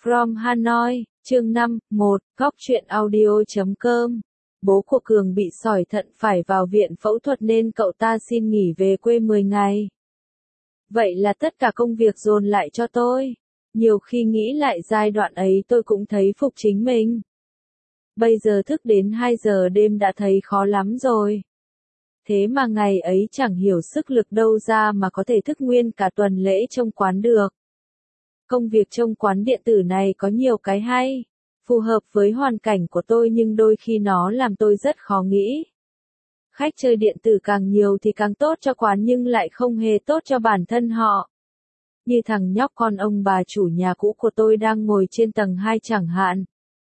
From Hanoi, chương 5, 1, góc truyện audio.com. Bố của Cường bị sỏi thận phải vào viện phẫu thuật nên cậu ta xin nghỉ về quê 10 ngày. Vậy là tất cả công việc dồn lại cho tôi. Nhiều khi nghĩ lại giai đoạn ấy tôi cũng thấy phục chính mình. Bây giờ thức đến 2 giờ đêm đã thấy khó lắm rồi. Thế mà ngày ấy chẳng hiểu sức lực đâu ra mà có thể thức nguyên cả tuần lễ trông quán được. Công việc trông quán điện tử này có nhiều cái hay, phù hợp với hoàn cảnh của tôi nhưng đôi khi nó làm tôi rất khó nghĩ. Khách chơi điện tử càng nhiều thì càng tốt cho quán nhưng lại không hề tốt cho bản thân họ. Như thằng nhóc con ông bà chủ nhà cũ của tôi đang ngồi trên tầng 2 chẳng hạn.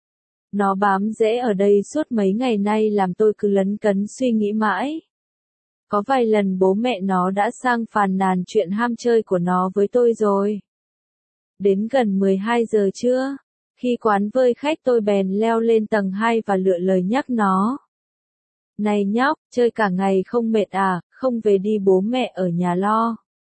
Nó bám rễ ở đây suốt mấy ngày nay làm tôi cứ lấn cấn suy nghĩ mãi. Có vài lần bố mẹ nó đã sang phàn nàn chuyện ham chơi của nó với tôi rồi. Đến gần 12 giờ trưa, khi quán vơi khách tôi bèn leo lên tầng 2 và lựa lời nhắc nó. Này nhóc, chơi cả ngày không mệt à, không về đi bố mẹ ở nhà lo.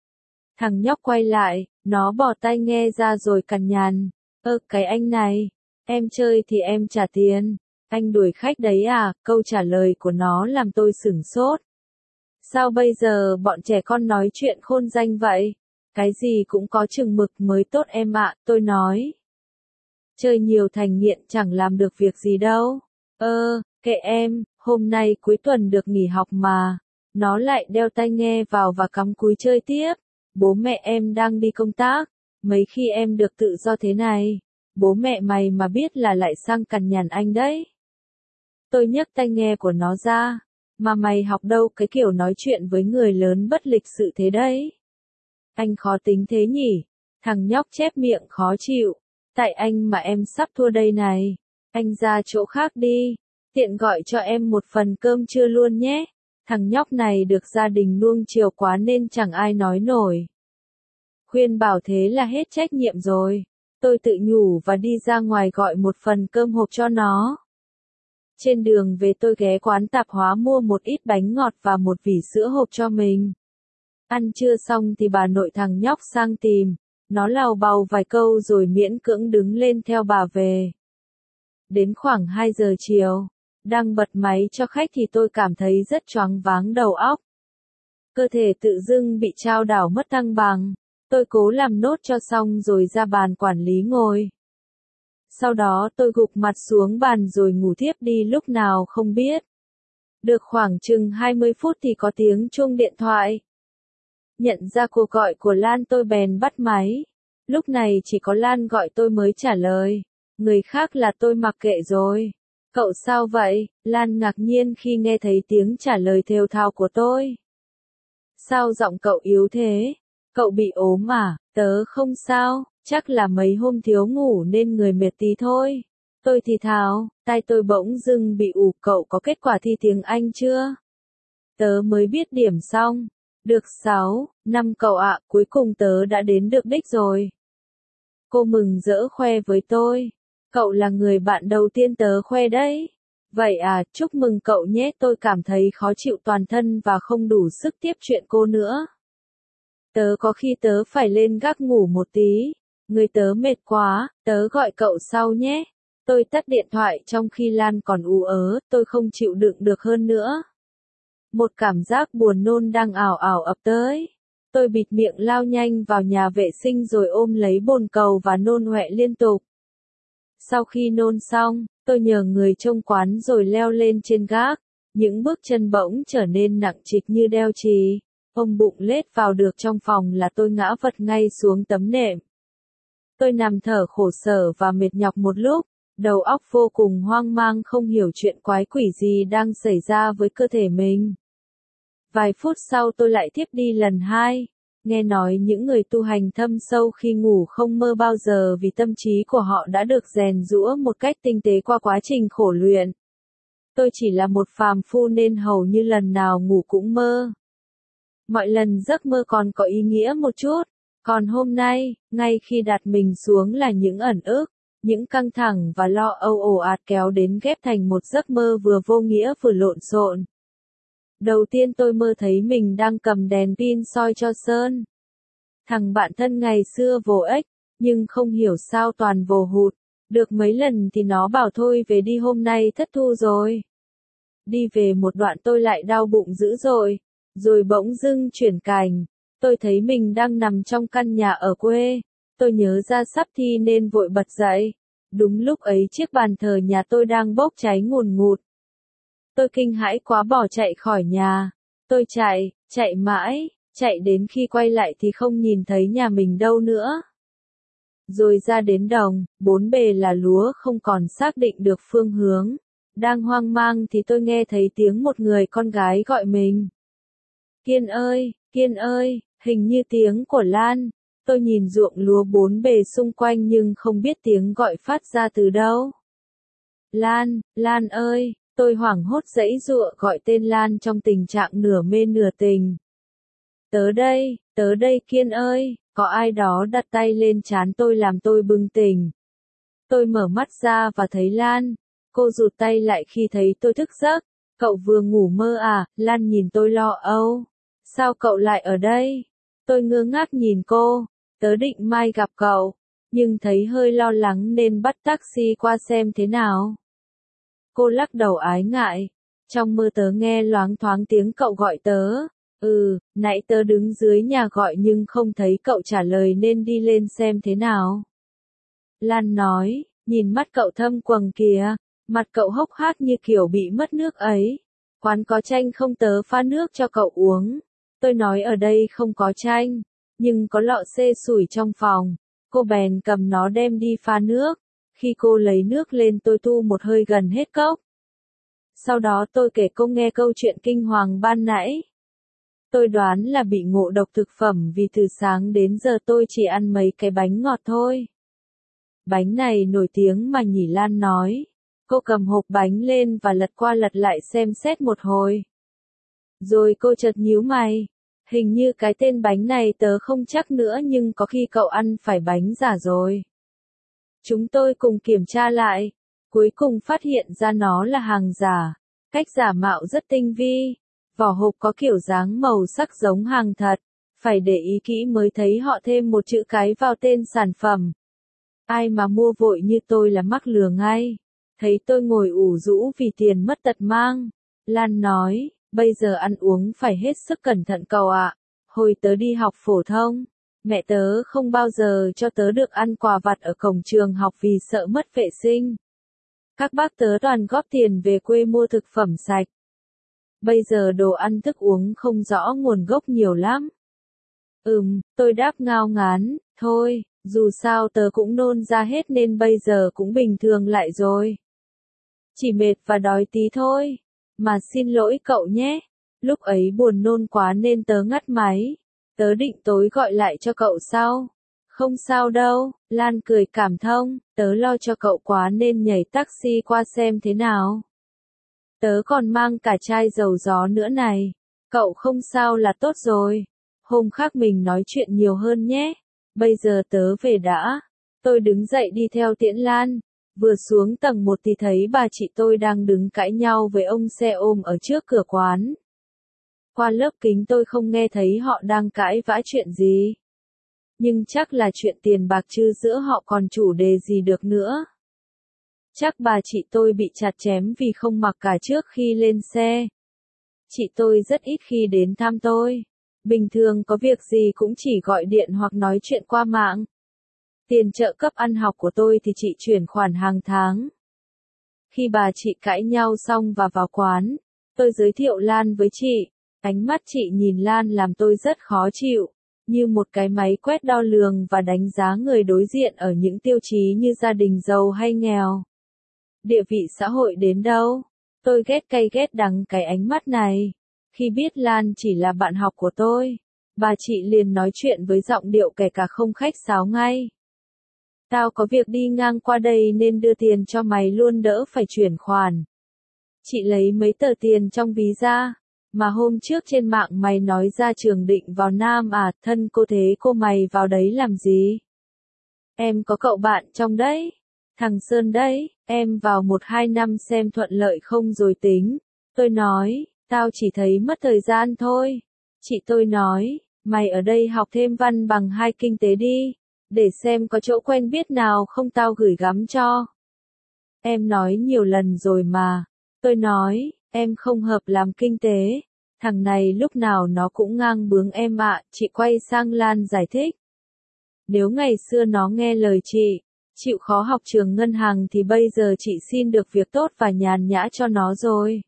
Thằng nhóc quay lại, nó bỏ tai nghe ra rồi cằn nhằn. Cái anh này, em chơi thì em trả tiền, anh đuổi khách đấy à, câu trả lời của nó làm tôi sửng sốt. Sao bây giờ bọn trẻ con nói chuyện khôn danh vậy? Cái gì cũng có chừng mực mới tốt em ạ, tôi nói. Chơi nhiều thành nghiện chẳng làm được việc gì đâu. Kệ em, hôm nay cuối tuần được nghỉ học mà. Nó lại đeo tai nghe vào và cắm cúi chơi tiếp. Bố mẹ em đang đi công tác. Mấy khi em được tự do thế này, bố mẹ mày mà biết là lại sang cằn nhằn anh đấy. Tôi nhấc tai nghe của nó ra. Mà mày học đâu cái kiểu nói chuyện với người lớn bất lịch sự thế đấy? Anh khó tính thế nhỉ? Thằng nhóc chép miệng khó chịu. Tại anh mà em sắp thua đây này. Anh ra chỗ khác đi. Tiện gọi cho em một phần cơm trưa luôn nhé. Thằng nhóc này được gia đình nuông chiều quá nên chẳng ai nói nổi. Khuyên bảo thế là hết trách nhiệm rồi. Tôi tự nhủ và đi ra ngoài gọi một phần cơm hộp cho nó. Trên đường về tôi ghé quán tạp hóa mua một ít bánh ngọt và một vỉ sữa hộp cho mình. Ăn trưa xong thì bà nội thằng nhóc sang tìm, nó lào bào vài câu rồi miễn cưỡng đứng lên theo bà về. Đến khoảng 2 giờ chiều, đang bật máy cho khách thì tôi cảm thấy rất choáng váng đầu óc. Cơ thể tự dưng bị chao đảo mất thăng bằng, tôi cố làm nốt cho xong rồi ra bàn quản lý ngồi. Sau đó tôi gục mặt xuống bàn rồi ngủ thiếp đi lúc nào không biết. Được khoảng chừng 20 phút thì có tiếng chuông điện thoại. Nhận ra cuộc gọi của Lan tôi bèn bắt máy. Lúc này chỉ có Lan gọi tôi mới trả lời. Người khác là tôi mặc kệ rồi. Cậu sao vậy? Lan ngạc nhiên khi nghe thấy tiếng trả lời thều thào của tôi. Sao giọng cậu yếu thế? Cậu bị ốm à? Tớ không sao, chắc là mấy hôm thiếu ngủ nên người mệt tí thôi. Tôi thì thào, tai tôi bỗng dưng bị ù. Cậu có kết quả thi tiếng Anh chưa? Tớ mới biết điểm xong. Được 6, 5 cậu ạ, cuối cùng tớ đã đến được đích rồi. Cô mừng rỡ khoe với tôi. Cậu là người bạn đầu tiên tớ khoe đấy. Vậy à, chúc mừng cậu nhé. Tôi cảm thấy khó chịu toàn thân và không đủ sức tiếp chuyện cô nữa. Tớ có khi tớ phải lên gác ngủ một tí. Người tớ mệt quá, tớ gọi cậu sau nhé. Tôi tắt điện thoại trong khi Lan còn ú ớ, tôi không chịu đựng được hơn nữa. Một cảm giác buồn nôn đang ảo ảo ập tới. Tôi bịt miệng lao nhanh vào nhà vệ sinh rồi ôm lấy bồn cầu và nôn ọe liên tục. Sau khi nôn xong, tôi nhờ người trông quán rồi leo lên trên gác. Những bước chân bỗng trở nên nặng trịch như đeo chì. Ôm bụng lết vào được trong phòng là tôi ngã vật ngay xuống tấm nệm. Tôi nằm thở khổ sở và mệt nhọc một lúc. Đầu óc vô cùng hoang mang không hiểu chuyện quái quỷ gì đang xảy ra với cơ thể mình. Vài phút sau tôi lại thiếp đi lần 2. Nghe nói những người tu hành thâm sâu khi ngủ không mơ bao giờ vì tâm trí của họ đã được rèn giũa một cách tinh tế qua quá trình khổ luyện. Tôi chỉ là một phàm phu nên hầu như lần nào ngủ cũng mơ. Mọi lần giấc mơ còn có ý nghĩa một chút. Còn hôm nay, ngay khi đặt mình xuống là những ẩn ức, những căng thẳng và lo âu ồ ạt kéo đến ghép thành một giấc mơ vừa vô nghĩa vừa lộn xộn. Đầu tiên tôi mơ thấy mình đang cầm đèn pin soi cho Sơn. Thằng bạn thân ngày xưa vô ích, nhưng không hiểu sao toàn vồ hụt. Được mấy lần thì nó bảo thôi về đi hôm nay thất thu rồi. Đi về một đoạn tôi lại đau bụng dữ rồi bỗng dưng chuyển cảnh. Tôi thấy mình đang nằm trong căn nhà ở quê. Tôi nhớ ra sắp thi nên vội bật dậy. Đúng lúc ấy chiếc bàn thờ nhà tôi đang bốc cháy ngùn ngụt. Tôi kinh hãi quá bỏ chạy khỏi nhà. Tôi chạy mãi, chạy đến khi quay lại thì không nhìn thấy nhà mình đâu nữa. Rồi ra đến đồng, bốn bề là lúa không còn xác định được phương hướng. Đang hoang mang thì tôi nghe thấy tiếng một người con gái gọi mình. Kiên ơi, hình như tiếng của Lan. Tôi nhìn ruộng lúa bốn bề xung quanh nhưng không biết tiếng gọi phát ra từ đâu. Lan ơi, tôi hoảng hốt giãy giụa gọi tên Lan trong tình trạng nửa mê nửa tình. Tớ đây Kiên ơi, có ai đó đặt tay lên trán tôi làm tôi bừng tỉnh. Tôi mở mắt ra và thấy Lan. Cô rụt tay lại khi thấy tôi thức giấc. Cậu vừa ngủ mơ à? Lan nhìn tôi lo âu. Sao cậu lại ở đây? Tôi ngơ ngác nhìn cô. Tớ định mai gặp cậu, nhưng thấy hơi lo lắng nên bắt taxi qua xem thế nào. Cô lắc đầu ái ngại. Trong mơ tớ nghe loáng thoáng tiếng cậu gọi tớ. Nãy tớ đứng dưới nhà gọi nhưng không thấy cậu trả lời nên đi lên xem thế nào. Lan nói, nhìn mắt cậu thâm quầng kìa, mặt cậu hốc hác như kiểu bị mất nước ấy. Quán có chanh không tớ pha nước cho cậu uống. Tôi nói ở đây không có chanh, nhưng có lọ xê sủi trong phòng. Cô bèn cầm nó đem đi pha nước. Khi cô lấy nước lên tôi tu một hơi gần hết cốc. Sau đó tôi kể cô nghe câu chuyện kinh hoàng ban nãy. Tôi đoán là bị ngộ độc thực phẩm vì từ sáng đến giờ tôi chỉ ăn mấy cái bánh ngọt thôi. Bánh này nổi tiếng mà nhỉ, Lan nói. Cô cầm hộp bánh lên và lật qua lật lại xem xét một hồi. Rồi cô chợt nhíu mày. Hình như cái tên bánh này tớ không chắc nữa nhưng có khi cậu ăn phải bánh giả rồi. Chúng tôi cùng kiểm tra lại. Cuối cùng phát hiện ra nó là hàng giả. Cách giả mạo rất tinh vi. Vỏ hộp có kiểu dáng màu sắc giống hàng thật. Phải để ý kỹ mới thấy họ thêm một chữ cái vào tên sản phẩm. Ai mà mua vội như tôi là mắc lừa ngay. Thấy tôi ngồi ủ rũ vì tiền mất tật mang. Lan nói, bây giờ ăn uống phải hết sức cẩn thận cậu ạ. Hồi tớ đi học phổ thông, mẹ tớ không bao giờ cho tớ được ăn quà vặt ở cổng trường học vì sợ mất vệ sinh. Các bác tớ toàn góp tiền về quê mua thực phẩm sạch. Bây giờ đồ ăn thức uống không rõ nguồn gốc nhiều lắm. Tôi đáp ngao ngán, thôi, dù sao tớ cũng nôn ra hết nên bây giờ cũng bình thường lại rồi. Chỉ mệt và đói tí thôi. Mà xin lỗi cậu nhé. Lúc ấy buồn nôn quá nên tớ ngắt máy. Tớ định tối gọi lại cho cậu sau. Không sao đâu, Lan cười cảm thông. Tớ lo cho cậu quá nên nhảy taxi qua xem thế nào. Tớ còn mang cả chai dầu gió nữa này. Cậu không sao là tốt rồi. Hôm khác mình nói chuyện nhiều hơn nhé. Bây giờ tớ về đã. Tôi đứng dậy đi theo tiễn Lan. Vừa xuống tầng 1 thì thấy bà chị tôi đang đứng cãi nhau với ông xe ôm ở trước cửa quán. Qua lớp kính tôi không nghe thấy họ đang cãi vã chuyện gì. Nhưng chắc là chuyện tiền bạc chứ giữa họ còn chủ đề gì được nữa. Chắc bà chị tôi bị chặt chém vì không mặc cả trước khi lên xe. Chị tôi rất ít khi đến thăm tôi. Bình thường có việc gì cũng chỉ gọi điện hoặc nói chuyện qua mạng. Tiền trợ cấp ăn học của tôi thì chị chuyển khoản hàng tháng. Khi bà chị cãi nhau xong và vào quán, tôi giới thiệu Lan với chị. Ánh mắt chị nhìn Lan làm tôi rất khó chịu, như một cái máy quét đo lường và đánh giá người đối diện ở những tiêu chí như gia đình giàu hay nghèo. Địa vị xã hội đến đâu? Tôi ghét cay ghét đắng cái ánh mắt này. Khi biết Lan chỉ là bạn học của tôi, bà chị liền nói chuyện với giọng điệu kể cả không khách sáo ngay. Tao có việc đi ngang qua đây nên đưa tiền cho mày luôn đỡ phải chuyển khoản. Chị lấy mấy tờ tiền trong ví ra, mà hôm trước trên mạng mày nói ra trường định vào Nam à, thân cô thế cô mày vào đấy làm gì? Em có cậu bạn trong đấy. Thằng Sơn đấy, em vào 1-2 năm xem thuận lợi không rồi tính. Tôi nói, tao chỉ thấy mất thời gian thôi. Chị tôi nói, mày ở đây học thêm văn bằng 2 kinh tế đi. Để xem có chỗ quen biết nào không tao gửi gắm cho. Em nói nhiều lần rồi mà. Tôi nói, em không hợp làm kinh tế. Thằng này lúc nào nó cũng ngang bướng em ạ. Chị quay sang Lan giải thích. Nếu ngày xưa nó nghe lời chị, chịu khó học trường ngân hàng thì bây giờ chị xin được việc tốt và nhàn nhã cho nó rồi.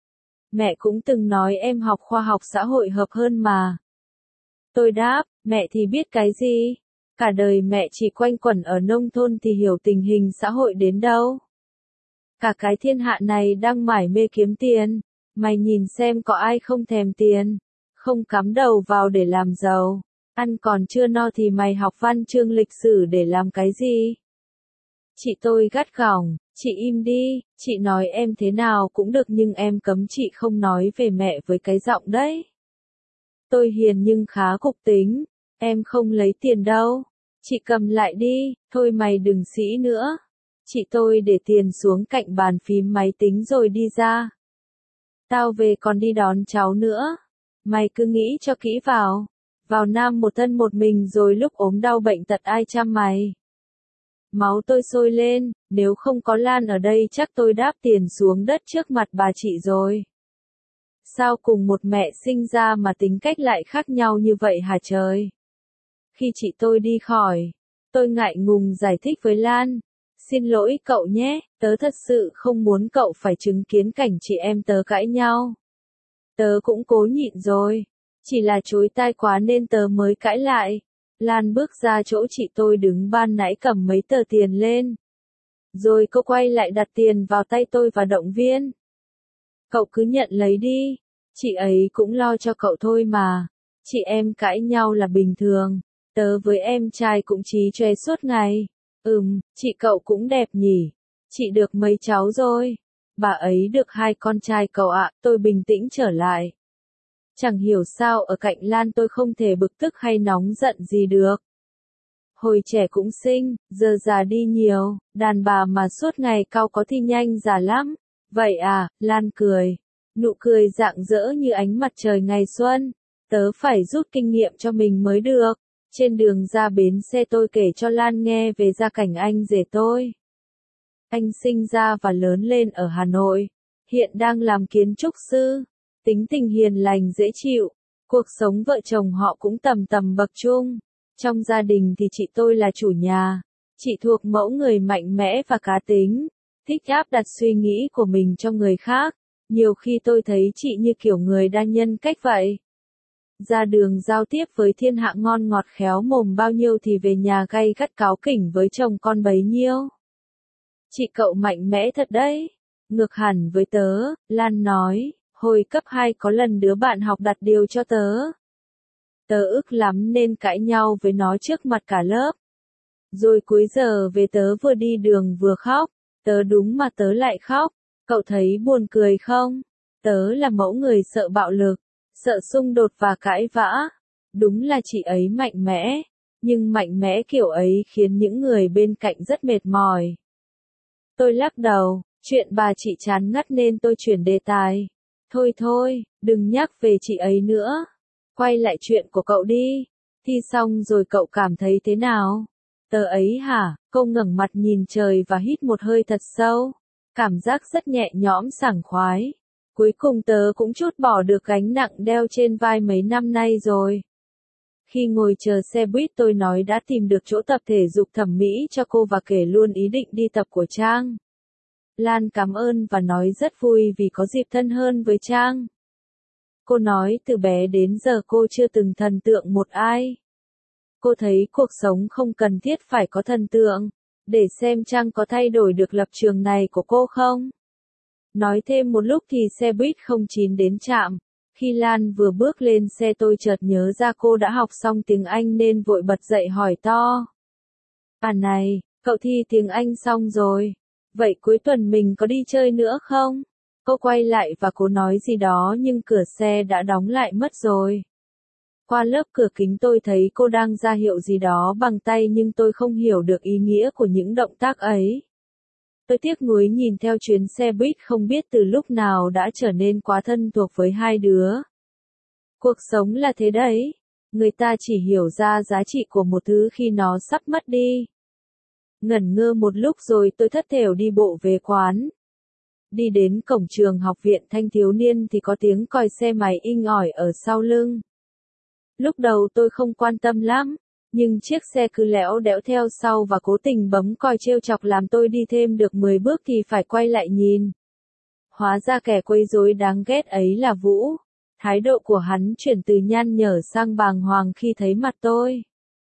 Mẹ cũng từng nói em học khoa học xã hội hợp hơn mà. Tôi đáp, mẹ thì biết cái gì? Cả đời mẹ chỉ quanh quẩn ở nông thôn thì hiểu tình hình xã hội đến đâu. Cả cái thiên hạ này đang mải mê kiếm tiền. Mày nhìn xem có ai không thèm tiền, không cắm đầu vào để làm giàu. Ăn còn chưa no thì mày học văn chương lịch sử để làm cái gì? Chị tôi gắt gỏng, chị im đi, chị nói em thế nào cũng được nhưng em cấm chị không nói về mẹ với cái giọng đấy. Tôi hiền nhưng khá cục tính, em không lấy tiền đâu, chị cầm lại đi, thôi mày đừng sĩ nữa. Chị tôi để tiền xuống cạnh bàn phím máy tính rồi đi ra. Tao về còn đi đón cháu nữa, mày cứ nghĩ cho kỹ vào. Vào Nam một thân một mình rồi lúc ốm đau bệnh tật ai chăm mày. Máu tôi sôi lên, nếu không có Lan ở đây chắc tôi đáp tiền xuống đất trước mặt bà chị rồi. Sao cùng một mẹ sinh ra mà tính cách lại khác nhau như vậy hả trời? Khi chị tôi đi khỏi, tôi ngại ngùng giải thích với Lan. Xin lỗi cậu nhé, tớ thật sự không muốn cậu phải chứng kiến cảnh chị em tớ cãi nhau. Tớ cũng cố nhịn rồi. Chỉ là chối tai quá nên tớ mới cãi lại. Lan bước ra chỗ chị tôi đứng ban nãy cầm mấy tờ tiền lên. Rồi cô quay lại đặt tiền vào tay tôi và động viên. Cậu cứ nhận lấy đi. Chị ấy cũng lo cho cậu thôi mà. Chị em cãi nhau là bình thường. Tớ với em trai cũng chí chóe suốt ngày. Chị cậu cũng đẹp nhỉ. Chị được mấy cháu rồi? Bà ấy được 2 con trai cậu ạ. Tôi bình tĩnh trở lại. Chẳng hiểu sao ở cạnh Lan tôi không thể bực tức hay nóng giận gì được. Hồi trẻ cũng xinh, giờ già đi nhiều, đàn bà mà suốt ngày cau có thì nhanh già lắm. Vậy à, Lan cười. Nụ cười rạng rỡ như ánh mặt trời ngày xuân. Tớ phải rút kinh nghiệm cho mình mới được. Trên đường ra bến xe tôi kể cho Lan nghe về gia cảnh anh rể tôi. Anh sinh ra và lớn lên ở Hà Nội. Hiện đang làm kiến trúc sư. Tính tình hiền lành dễ chịu, cuộc sống vợ chồng họ cũng tầm tầm bậc trung. Trong gia đình thì chị tôi là chủ nhà, chị thuộc mẫu người mạnh mẽ và cá tính, thích áp đặt suy nghĩ của mình cho người khác. Nhiều khi tôi thấy chị như kiểu người đa nhân cách vậy. Ra đường giao tiếp với thiên hạ ngon ngọt khéo mồm bao nhiêu thì về nhà gay gắt cáu kỉnh với chồng con bấy nhiêu. Chị cậu mạnh mẽ thật đấy. Ngược hẳn với tớ, Lan nói. Hồi cấp 2 có lần đứa bạn học đặt điều cho tớ. Tớ ức lắm nên cãi nhau với nó trước mặt cả lớp. Rồi cuối giờ về tớ vừa đi đường vừa khóc. Tớ đúng mà tớ lại khóc. Cậu thấy buồn cười không? Tớ là mẫu người sợ bạo lực, sợ xung đột và cãi vã. Đúng là chị ấy mạnh mẽ. Nhưng mạnh mẽ kiểu ấy khiến những người bên cạnh rất mệt mỏi. Tôi lắc đầu, chuyện bà chị chán ngắt nên tôi chuyển đề tài. Thôi, đừng nhắc về chị ấy nữa. Quay lại chuyện của cậu đi. Thi xong rồi cậu cảm thấy thế nào? Tớ ấy hả? Cô ngẩng mặt nhìn trời và hít một hơi thật sâu. Cảm giác rất nhẹ nhõm sảng khoái. Cuối cùng tớ cũng trút bỏ được gánh nặng đeo trên vai mấy năm nay rồi. Khi ngồi chờ xe buýt tôi nói đã tìm được chỗ tập thể dục thẩm mỹ cho cô và kể luôn ý định đi tập của Trang. Lan cảm ơn và nói rất vui vì có dịp thân hơn với Trang. Cô nói từ bé đến giờ cô chưa từng thần tượng một ai. Cô thấy cuộc sống không cần thiết phải có thần tượng. Để xem Trang có thay đổi được lập trường này của cô không. Nói thêm một lúc thì xe buýt 09 đến trạm. Khi Lan vừa bước lên xe tôi chợt nhớ ra cô đã học xong tiếng Anh nên vội bật dậy hỏi to. À này, cậu thi tiếng Anh xong rồi. Vậy cuối tuần mình có đi chơi nữa không? Cô quay lại và cố nói gì đó nhưng cửa xe đã đóng lại mất rồi. Qua lớp cửa kính tôi thấy cô đang ra hiệu gì đó bằng tay nhưng tôi không hiểu được ý nghĩa của những động tác ấy. Tôi tiếc nuối nhìn theo chuyến xe buýt không biết từ lúc nào đã trở nên quá thân thuộc với hai đứa. Cuộc sống là thế đấy. Người ta chỉ hiểu ra giá trị của một thứ khi nó sắp mất đi. Ngẩn ngơ một lúc rồi tôi thất thểu đi bộ về quán. Đi đến cổng trường học viện thanh thiếu niên thì có tiếng còi xe máy inh ỏi ở sau lưng. Lúc đầu tôi không quan tâm lắm, nhưng chiếc xe cứ lẽo đẽo theo sau và cố tình bấm còi trêu chọc làm tôi đi thêm được 10 bước thì phải quay lại nhìn. Hóa ra kẻ quấy rối đáng ghét ấy là Vũ. Thái độ của hắn chuyển từ nhăn nhở sang bàng hoàng khi thấy mặt tôi.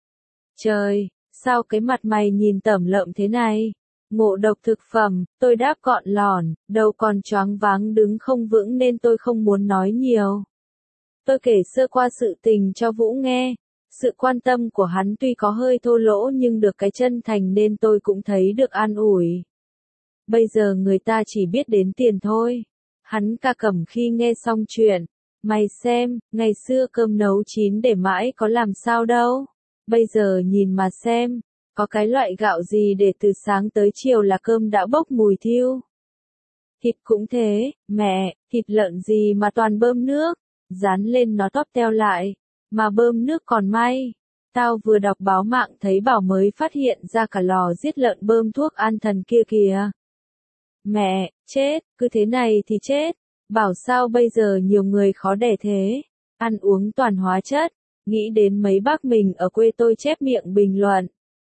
Trời, sao cái mặt mày nhìn tởm lợm thế này? Ngộ độc thực phẩm, tôi đáp gọn lỏn, đầu còn choáng váng đứng không vững nên tôi không muốn nói nhiều. Tôi kể sơ qua sự tình cho Vũ nghe. Sự quan tâm của hắn tuy có hơi thô lỗ nhưng được cái chân thành nên tôi cũng thấy được an ủi. Bây giờ người ta chỉ biết đến tiền thôi. Hắn ca cẩm khi nghe xong chuyện. Mày xem, ngày xưa cơm nấu chín để mãi có làm sao đâu. Bây giờ nhìn mà xem, có cái loại gạo gì để từ sáng tới chiều là cơm đã bốc mùi thiêu. Thịt cũng thế, mẹ, thịt lợn gì mà toàn bơm nước, dán lên nó tóp teo lại, mà bơm nước còn may. Tao vừa đọc báo mạng thấy bảo mới phát hiện ra cả lò giết lợn bơm thuốc an thần kia kìa. Mẹ, chết, cứ thế này thì chết. Bảo sao bây giờ nhiều người khó đẻ thế, ăn uống toàn hóa chất, nghĩ đến mấy bác mình ở quê tôi chép miệng bình luận.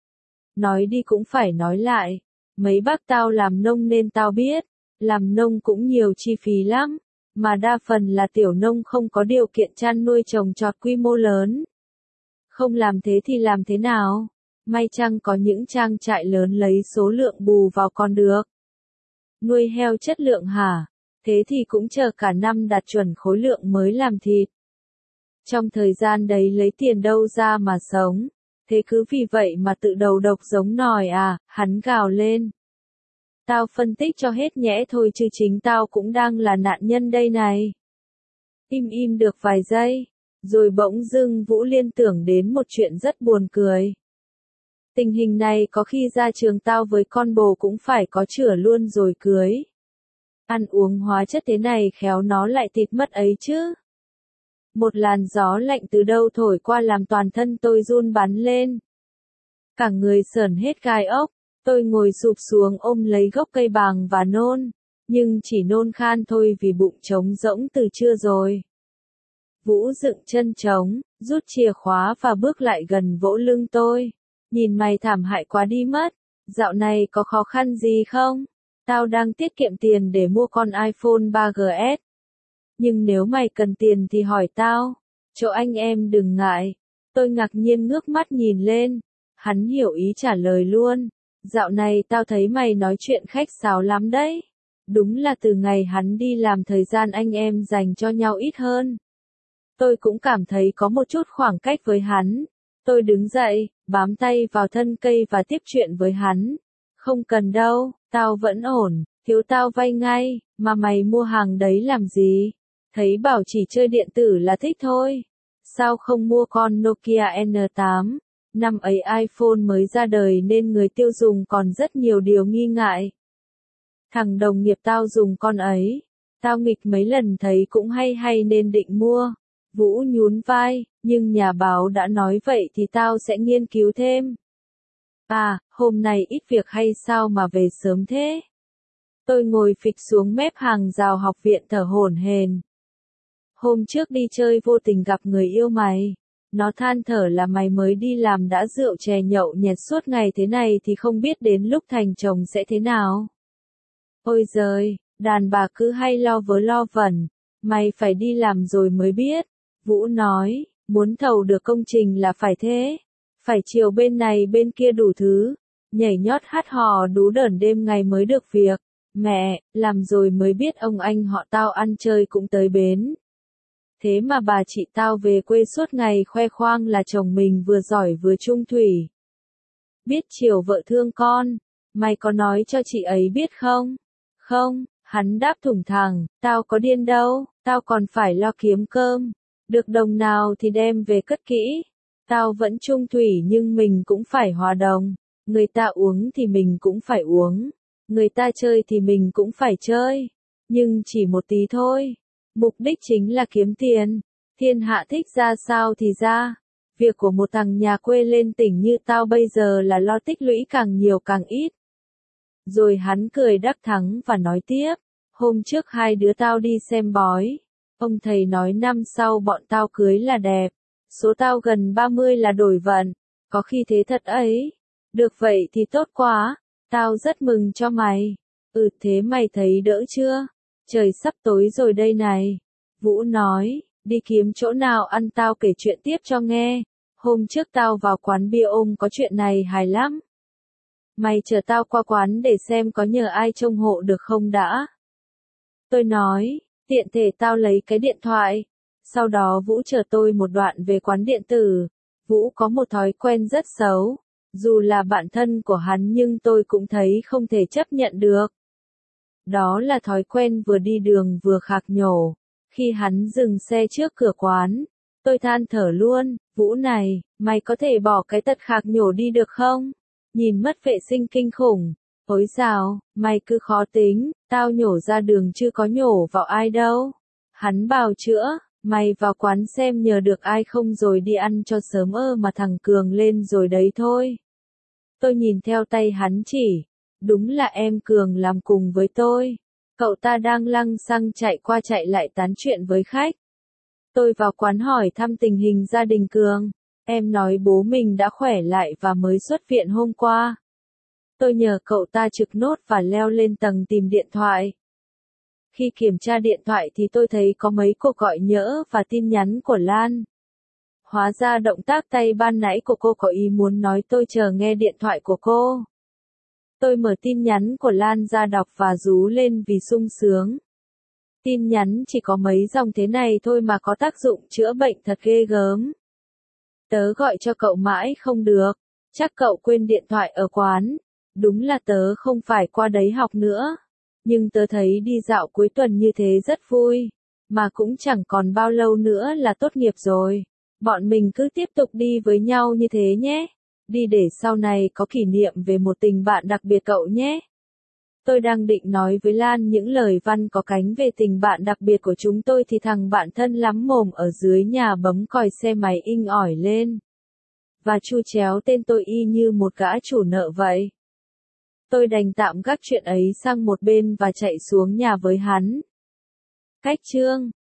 Nói đi cũng phải nói lại, mấy bác tao làm nông nên tao biết, làm nông cũng nhiều chi phí lắm, mà đa phần là tiểu nông không có điều kiện chăn nuôi trồng trọt quy mô lớn. Không làm thế thì làm thế nào? May chăng có những trang trại lớn lấy số lượng bù vào còn được. Nuôi heo chất lượng hả? Thế thì cũng chờ cả năm đạt chuẩn khối lượng mới làm thịt. Trong thời gian đấy lấy tiền đâu ra mà sống. Thế cứ vì vậy mà tự đầu độc giống nòi à, hắn gào lên. Tao phân tích cho hết nhẽ thôi chứ chính tao cũng đang là nạn nhân đây này. Im được vài giây, rồi bỗng dưng Vũ liên tưởng đến một chuyện rất buồn cười. Tình hình này có khi ra trường tao với con bồ cũng phải có chửa luôn rồi cưới. Ăn uống hóa chất thế này khéo nó lại thịt mất ấy chứ. Một làn gió lạnh từ đâu thổi qua làm toàn thân tôi run bắn lên. Cả người sởn hết gai ốc, tôi ngồi sụp xuống ôm lấy gốc cây bàng và nôn, nhưng chỉ nôn khan thôi vì bụng trống rỗng từ trưa rồi. Vũ dựng chân trống, rút chìa khóa và bước lại gần vỗ lưng tôi. Nhìn mày thảm hại quá đi mất, dạo này có khó khăn gì không? Tao đang tiết kiệm tiền để mua con iPhone 3GS. Nhưng nếu mày cần tiền thì hỏi tao. Chỗ anh em đừng ngại. Tôi ngạc nhiên ngước mắt nhìn lên. Hắn hiểu ý trả lời luôn. Dạo này tao thấy mày nói chuyện khách sáo lắm đấy. Đúng là từ ngày hắn đi làm thời gian anh em dành cho nhau ít hơn. Tôi cũng cảm thấy có một chút khoảng cách với hắn. Tôi đứng dậy, bám tay vào thân cây và tiếp chuyện với hắn. Không cần đâu, tao vẫn ổn, thiếu tao vay ngay, mà mày mua hàng đấy làm gì? Thấy bảo chỉ chơi điện tử là thích thôi. Sao không mua con Nokia N8? Năm ấy iPhone mới ra đời nên người tiêu dùng còn rất nhiều điều nghi ngại. Thằng đồng nghiệp tao dùng con ấy. Tao nghịch mấy lần thấy cũng hay nên định mua. Vũ nhún vai, nhưng nhà báo đã nói vậy thì tao sẽ nghiên cứu thêm. À, hôm nay ít việc hay sao mà về sớm thế? Tôi ngồi phịch xuống mép hàng rào học viện thở hổn hển. Hôm trước đi chơi vô tình gặp người yêu mày. Nó than thở là mày mới đi làm đã rượu chè nhậu nhẹt suốt ngày thế này thì không biết đến lúc thành chồng sẽ thế nào. Ôi giời, đàn bà cứ hay lo vớ lo vẩn. Mày phải đi làm rồi mới biết. Vũ nói, muốn thầu được công trình là phải thế. Phải chiều bên này bên kia đủ thứ. Nhảy nhót hát hò đú đởn đêm ngày mới được việc. Mẹ, làm rồi mới biết ông anh họ tao ăn chơi cũng tới bến. Thế mà bà chị tao về quê suốt ngày khoe khoang là chồng mình vừa giỏi vừa trung thủy. Biết chiều vợ thương con. Mày có nói cho chị ấy biết không? Không, hắn đáp thủng thẳng, tao có điên đâu, tao còn phải lo kiếm cơm. Được đồng nào thì đem về cất kỹ. Tao vẫn trung thủy nhưng mình cũng phải hòa đồng. Người ta uống thì mình cũng phải uống. Người ta chơi thì mình cũng phải chơi. Nhưng chỉ một tí thôi. Mục đích chính là kiếm tiền. Thiên hạ thích ra sao thì ra. Việc của một thằng nhà quê lên tỉnh như tao bây giờ là lo tích lũy càng nhiều càng ít. Rồi hắn cười đắc thắng và nói tiếp, hôm trước hai đứa tao đi xem bói. Ông thầy nói năm sau bọn tao cưới là đẹp. Số tao gần 30 là đổi vận. Có khi thế thật ấy. Được vậy thì tốt quá. Tao rất mừng cho mày. Thế mày thấy đỡ chưa? Trời sắp tối rồi đây này. Vũ nói, đi kiếm chỗ nào ăn tao kể chuyện tiếp cho nghe. Hôm trước tao vào quán bia ôm có chuyện này hài lắm. Mày chờ tao qua quán để xem có nhờ ai trông hộ được không đã. Tôi nói, tiện thể tao lấy cái điện thoại. Sau đó Vũ chờ tôi một đoạn về quán điện tử. Vũ có một thói quen rất xấu. Dù là bạn thân của hắn nhưng tôi cũng thấy không thể chấp nhận được. Đó là thói quen vừa đi đường vừa khạc nhổ. Khi hắn dừng xe trước cửa quán, tôi than thở luôn, Vũ này, mày có thể bỏ cái tật khạc nhổ đi được không? Nhìn mất vệ sinh kinh khủng. Ôi sao, mày cứ khó tính, tao nhổ ra đường chứ có nhổ vào ai đâu. Hắn bào chữa, mày vào quán xem nhờ được ai không rồi đi ăn cho sớm mà thằng Cường lên rồi đấy thôi. Tôi nhìn theo tay hắn chỉ, đúng là em Cường làm cùng với tôi. Cậu ta đang lăng xăng chạy qua chạy lại tán chuyện với khách. Tôi vào quán hỏi thăm tình hình gia đình Cường. Em nói bố mình đã khỏe lại và mới xuất viện hôm qua. Tôi nhờ cậu ta trực nốt và leo lên tầng tìm điện thoại. Khi kiểm tra điện thoại thì tôi thấy có mấy cuộc gọi nhỡ và tin nhắn của Lan. Hóa ra động tác tay ban nãy của cô có ý muốn nói tôi chờ nghe điện thoại của cô. Tôi mở tin nhắn của Lan ra đọc và rú lên vì sung sướng. Tin nhắn chỉ có mấy dòng thế này thôi mà có tác dụng chữa bệnh thật ghê gớm. Tớ gọi cho cậu mãi không được. Chắc cậu quên điện thoại ở quán. Đúng là tớ không phải qua đấy học nữa. Nhưng tớ thấy đi dạo cuối tuần như thế rất vui. Mà cũng chẳng còn bao lâu nữa là tốt nghiệp rồi. Bọn mình cứ tiếp tục đi với nhau như thế nhé. Đi để sau này có kỷ niệm về một tình bạn đặc biệt cậu nhé. Tôi đang định nói với Lan những lời văn có cánh về tình bạn đặc biệt của chúng tôi thì thằng bạn thân lắm mồm ở dưới nhà bấm còi xe máy inh ỏi lên. Và chu chéo tên tôi y như một gã chủ nợ vậy. Tôi đành tạm gác chuyện ấy sang một bên và chạy xuống nhà với hắn. Cách chương